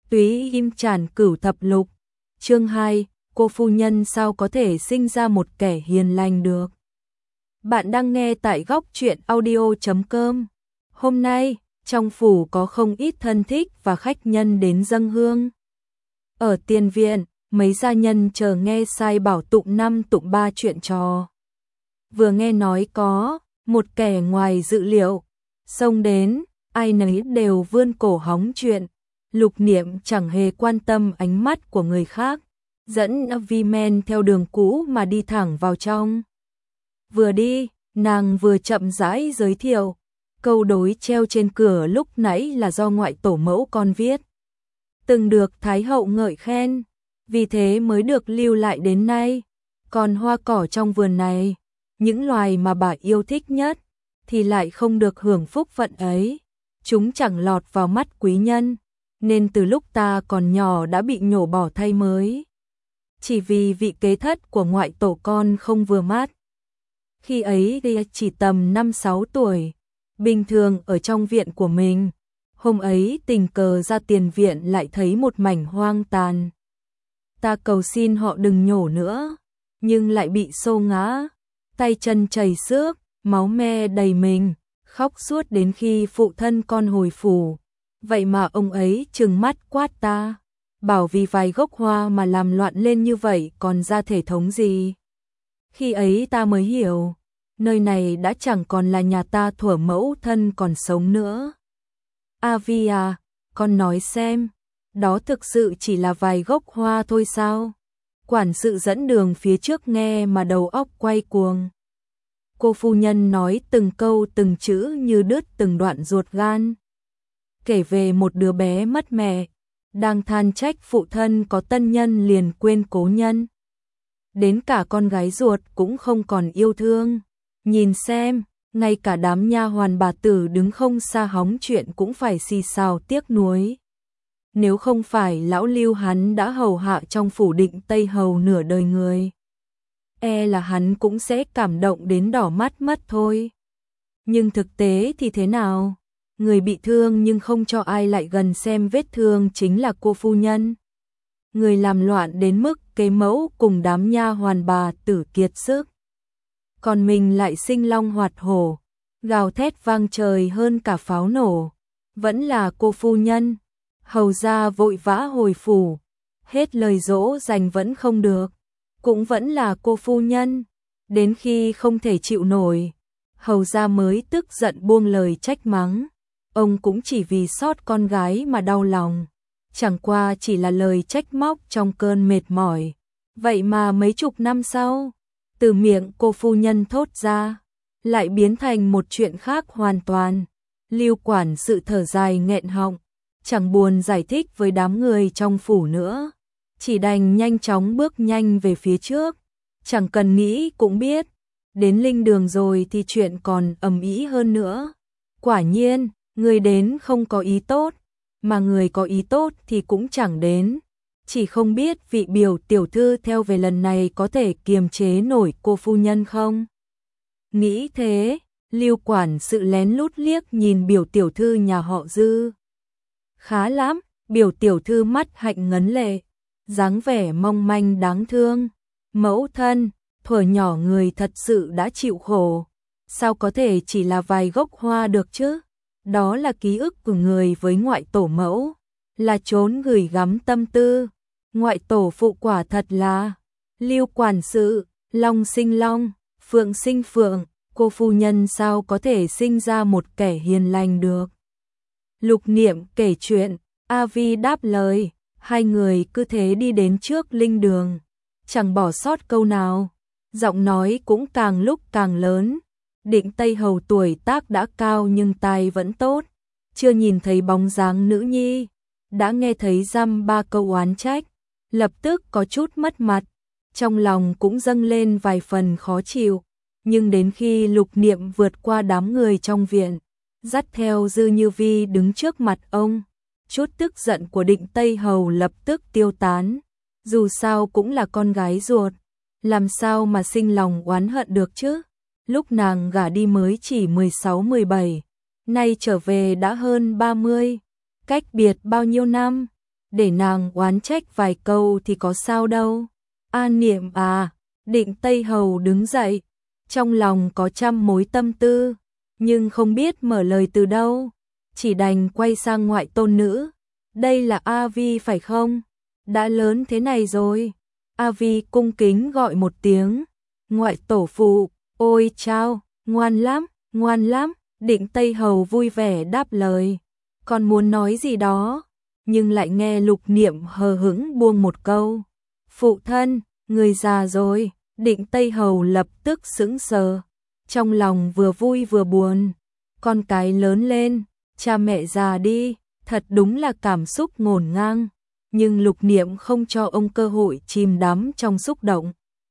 Túy Im Tràn Cửu Thập Lục. Chương 2, cô phu nhân sao có thể sinh ra một kẻ hiền lành được. Bạn đang nghe tại góc truyện audio.com. Hôm nay, trong phủ có không ít thân thích và khách nhân đến dâng hương. Ở tiền viện, mấy gia nhân chờ nghe sai bảo tụng 5 tụng 3 chuyện trò. Vừa nghe nói có một kẻ ngoài dự liệu xông đến, ai nấy đều vươn cổ hóng chuyện. Lục Niệm chẳng hề quan tâm ánh mắt của người khác, dẫn Vi Men theo đường cũ mà đi thẳng vào trong. Vừa đi, nàng vừa chậm rãi giới thiệu, câu đối treo trên cửa lúc nãy là do ngoại tổ mẫu con viết. Từng được Thái hậu ngợi khen, vì thế mới được lưu lại đến nay. Còn hoa cỏ trong vườn này, những loài mà bà yêu thích nhất, thì lại không được hưởng phúc phận ấy. Chúng chẳng lọt vào mắt quý nhân, nên từ lúc ta còn nhỏ đã bị nhổ bỏ thay mới. Chỉ vì vị kế thất của ngoại tổ con không vừa mắt. Khi ấy chỉ tầm 5-6 tuổi, bình thường ở trong viện của mình. Hôm ấy tình cờ ra tiền viện lại thấy một mảnh hoang tàn. Ta cầu xin họ đừng nhổ nữa, nhưng lại bị xô ngã, tay chân chảy xước, máu me đầy mình, khóc suốt đến khi phụ thân con hồi phủ. Vậy mà ông ấy trừng mắt quát ta, bảo vì vài gốc hoa mà làm loạn lên như vậy còn ra thể thống gì. Khi ấy ta mới hiểu, nơi này đã chẳng còn là nhà ta thuở mẫu thân còn sống nữa. A Vi à, con nói xem, đó thực sự chỉ là vài gốc hoa thôi sao? Quản sự dẫn đường phía trước nghe mà đầu óc quay cuồng. Cô phu nhân nói từng câu từng chữ như đứt từng đoạn ruột gan. Kể về một đứa bé mất mẹ, đang than trách phụ thân có tân nhân liền quên cố nhân. Đến cả con gái ruột cũng không còn yêu thương. Nhìn xem, ngay cả đám nha hoàn bà tử đứng không xa hóng chuyện cũng phải xì xào tiếc nuối. Nếu không phải lão Lưu hắn đã hầu hạ trong phủ Định Tây Hầu nửa đời người, e là hắn cũng sẽ cảm động đến đỏ mắt mất thôi. Nhưng thực tế thì thế nào? Người bị thương nhưng không cho ai lại gần xem vết thương chính là cô phu nhân. Người làm loạn đến mức kế mẫu cùng đám nha hoàn bà tử kiệt sức. Còn mình lại sinh long hoạt hổ, gào thét vang trời hơn cả pháo nổ. Vẫn là cô phu nhân. Hầu ra vội vã hồi phủ, hết lời dỗ dành vẫn không được. Cũng vẫn là cô phu nhân. Đến khi không thể chịu nổi, hầu ra mới tức giận buông lời trách mắng. Ông cũng chỉ vì sót con gái mà đau lòng, chẳng qua chỉ là lời trách móc trong cơn mệt mỏi. Vậy mà mấy chục năm sau, từ miệng cô phu nhân thốt ra, lại biến thành một chuyện khác hoàn toàn. Lưu quản sự thở dài nghẹn họng, chẳng buồn giải thích với đám người trong phủ nữa, chỉ đành nhanh chóng bước nhanh về phía trước. Chẳng cần nghĩ cũng biết, đến linh đường rồi thì chuyện còn ầm ĩ hơn nữa. Quả nhiên, người đến không có ý tốt, mà người có ý tốt thì cũng chẳng đến. Chỉ không biết vị biểu tiểu thư theo về lần này có thể kiềm chế nổi cô phu nhân không? Nghĩ thế, Lưu quản sự lén lút liếc nhìn biểu tiểu thư nhà họ Dư. Khá lắm, biểu tiểu thư mắt hạnh ngấn lệ, dáng vẻ mong manh đáng thương. Mẫu thân, thuở nhỏ người thật sự đã chịu khổ, sao có thể chỉ là vài gốc hoa được chứ? Đó là ký ức của người với ngoại tổ mẫu, là chốn gửi gắm tâm tư. Ngoại tổ phụ quả thật là Lưu quản sự, long sinh long, phượng sinh phượng, cô phu nhân sao có thể sinh ra một kẻ hiền lành được. Lục Niệm kể chuyện, A Vi đáp lời, hai người cứ thế đi đến trước linh đường, chẳng bỏ sót câu nào, giọng nói cũng càng lúc càng lớn. Định Tây Hầu tuổi tác đã cao nhưng tai vẫn tốt, chưa nhìn thấy bóng dáng nữ nhi, đã nghe thấy dăm ba câu oán trách, lập tức có chút mất mặt, trong lòng cũng dâng lên vài phần khó chịu. Nhưng đến khi Lục Niệm vượt qua đám người trong viện, dắt theo Dư Như Vi đứng trước mặt ông, chút tức giận của Định Tây Hầu lập tức tiêu tán. Dù sao cũng là con gái ruột, làm sao mà sinh lòng oán hận được chứ? Lúc nàng gả đi mới chỉ 16-17, nay trở về đã hơn 30, cách biệt bao nhiêu năm, để nàng oán trách vài câu thì có sao đâu. A Niệm à, Định Tây Hầu đứng dậy, trong lòng có trăm mối tâm tư, nhưng không biết mở lời từ đâu, chỉ đành quay sang ngoại tôn nữ. Đây là A Vi phải không? Đã lớn thế này rồi. A Vi cung kính gọi một tiếng. Ngoại tổ phụ, ôi chao, ngoan lắm, ngoan lắm. Định Tây Hầu vui vẻ đáp lời. Còn muốn nói gì đó, nhưng lại nghe Lục Niệm hờ hững buông một câu. Phụ thân, người già rồi. Định Tây Hầu lập tức sững sờ, trong lòng vừa vui vừa buồn. Con cái lớn lên, cha mẹ già đi, thật đúng là cảm xúc ngổn ngang. Nhưng Lục Niệm không cho ông cơ hội chìm đắm trong xúc động.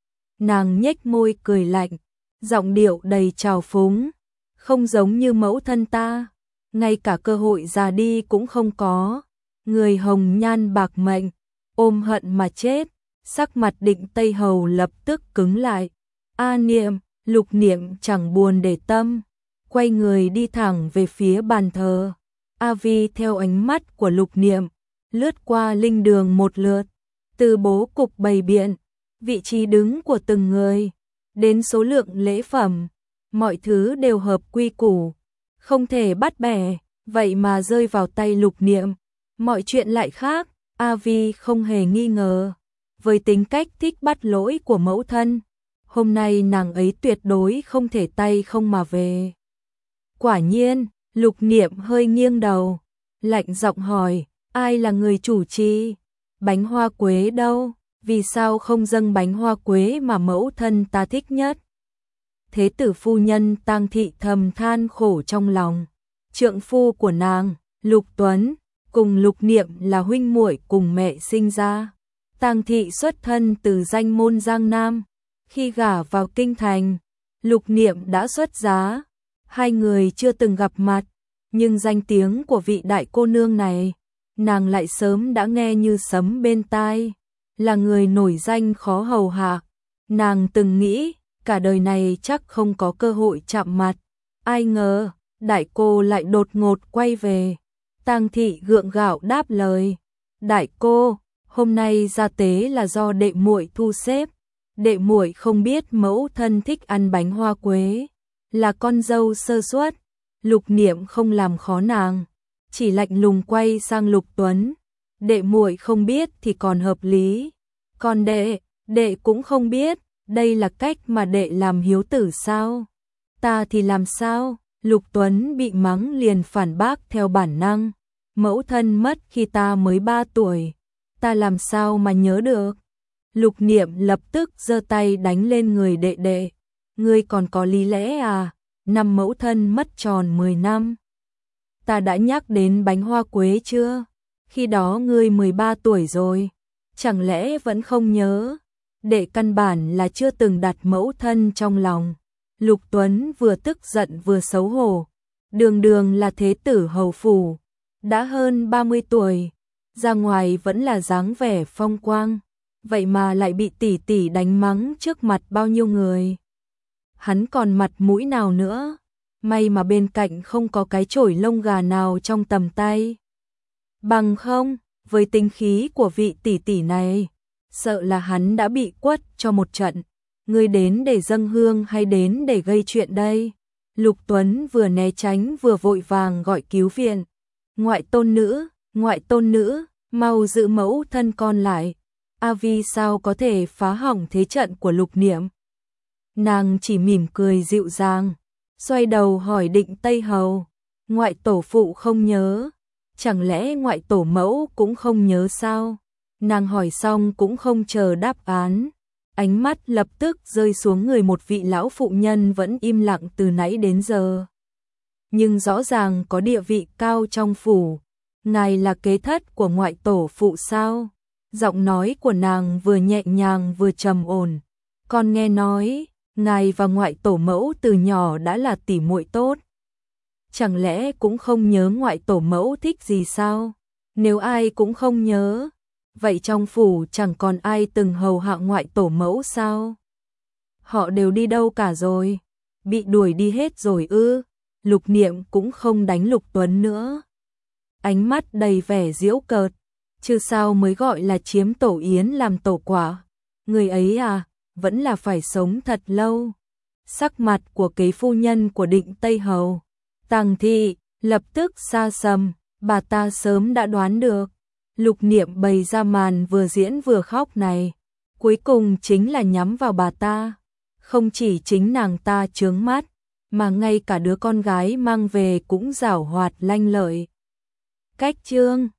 Nàng nhếch môi cười lạnh, giọng điệu đầy trào phúng. Không giống như mẫu thân ta, ngay cả cơ hội già đi cũng không có. Người hồng nhan bạc mệnh, ôm hận mà chết. Sắc mặt Định Tây Hầu lập tức cứng lại. A Niệm, Lục Niệm chẳng buồn để tâm, quay người đi thẳng về phía bàn thờ. A Vi theo ánh mắt của Lục Niệm, lướt qua linh đường một lượt, từ bố cục bày biện, vị trí đứng của từng người, đến số lượng lễ phẩm, mọi thứ đều hợp quy củ, không thể bắt bẻ, vậy mà rơi vào tay Lục Niệm, mọi chuyện lại khác. A Vi không hề nghi ngờ, với tính cách thích bắt lỗi của mẫu thân, hôm nay nàng ấy tuyệt đối không thể tay không mà về. Quả nhiên, Lục Niệm hơi nghiêng đầu, lạnh giọng hỏi, ai là người chủ trì? Bánh hoa quế đâu? Vì sao không dâng bánh hoa quế mà mẫu thân ta thích nhất? Thế tử phu nhân Tang Thị thầm than khổ trong lòng. Trượng phu của nàng, Lục Tuấn, cùng Lục Niệm là huynh muội cùng mẹ sinh ra. Tang Thị xuất thân từ danh môn Giang Nam, khi gả vào kinh thành, Lục Niệm đã xuất giá. Hai người chưa từng gặp mặt, nhưng danh tiếng của vị đại cô nương này, nàng lại sớm đã nghe như sấm bên tai, là người nổi danh khó hầu hạ. Nàng từng nghĩ, cả đời này chắc không có cơ hội chạm mặt, ai ngờ, đại cô lại đột ngột quay về. Tang Thị gượng gạo đáp lời, đại cô, hôm nay ra tế là do đệ muội thu xếp, đệ muội không biết mẫu thân thích ăn bánh hoa quế, là con dâu sơ suất. Lục Niệm không làm khó nàng, chỉ lạnh lùng quay sang Lục Tuấn, đệ muội không biết thì còn hợp lý, còn đệ cũng không biết, đây là cách mà đệ làm hiếu tử sao? Ta thì làm sao? Lục Tuấn bị mắng liền phản bác theo bản năng, mẫu thân mất khi ta mới 3 tuổi, ta làm sao mà nhớ được? Lục Niệm lập tức giơ tay đánh lên người đệ đệ, ngươi còn có lý lẽ à? Năm mẫu thân mất tròn 10 năm. Ta đã nhắc đến bánh hoa quế chưa? Khi đó ngươi 13 tuổi rồi, chẳng lẽ vẫn không nhớ? Đệ căn bản là chưa từng đặt mẫu thân trong lòng. Lục Tuấn vừa tức giận vừa xấu hổ, đường đường là thế tử hầu phủ, đã hơn 30 tuổi, ra ngoài vẫn là dáng vẻ phong quang, vậy mà lại bị tỷ tỷ đánh mắng trước mặt bao nhiêu người. Hắn còn mặt mũi nào nữa, may mà bên cạnh không có cái chổi lông gà nào trong tầm tay. Bằng không, với tính khí của vị tỷ tỷ này, sợ là hắn đã bị quất cho một trận. Ngươi đến để dâng hương hay đến để gây chuyện đây? Lục Tuấn vừa né tránh vừa vội vàng gọi cứu viện. Ngoại tôn nữ, mau giữ mẫu thân con lại. A Vi sao có thể phá hỏng thế trận của Lục Niệm? Nàng chỉ mỉm cười dịu dàng, xoay đầu hỏi Định Tây Hầu, ngoại tổ phụ không nhớ, chẳng lẽ ngoại tổ mẫu cũng không nhớ sao? Nàng hỏi xong cũng không chờ đáp án, ánh mắt lập tức rơi xuống người một vị lão phụ nhân vẫn im lặng từ nãy đến giờ. Nhưng rõ ràng có địa vị cao trong phủ, ngài là kế thất của ngoại tổ phụ sao? Giọng nói của nàng vừa nhẹ nhàng vừa trầm ổn, con nghe nói, ngài và ngoại tổ mẫu từ nhỏ đã là tỉ muội tốt. Chẳng lẽ cũng không nhớ ngoại tổ mẫu thích gì sao? Nếu ai cũng không nhớ, vậy trong phủ chẳng còn ai từng hầu hạ ngoại tổ mẫu sao? Họ đều đi đâu cả rồi? Bị đuổi đi hết rồi ư? Lục Niệm cũng không đánh Lục Tuấn nữa. Ánh mắt đầy vẻ giễu cợt, chứ sao mới gọi là chiếm tổ yến làm tổ quả. Người ấy à, vẫn là phải sống thật lâu. Sắc mặt của kế phu nhân của Định Tây Hầu, Tằng Thị, lập tức xa sầm, bà ta sớm đã đoán được. Lục Niệm bày ra màn vừa diễn vừa khóc này, cuối cùng chính là nhắm vào bà ta. Không chỉ chính nàng ta chướng mắt, mà ngay cả đứa con gái mang về cũng giảo hoạt lanh lợi. Cách chương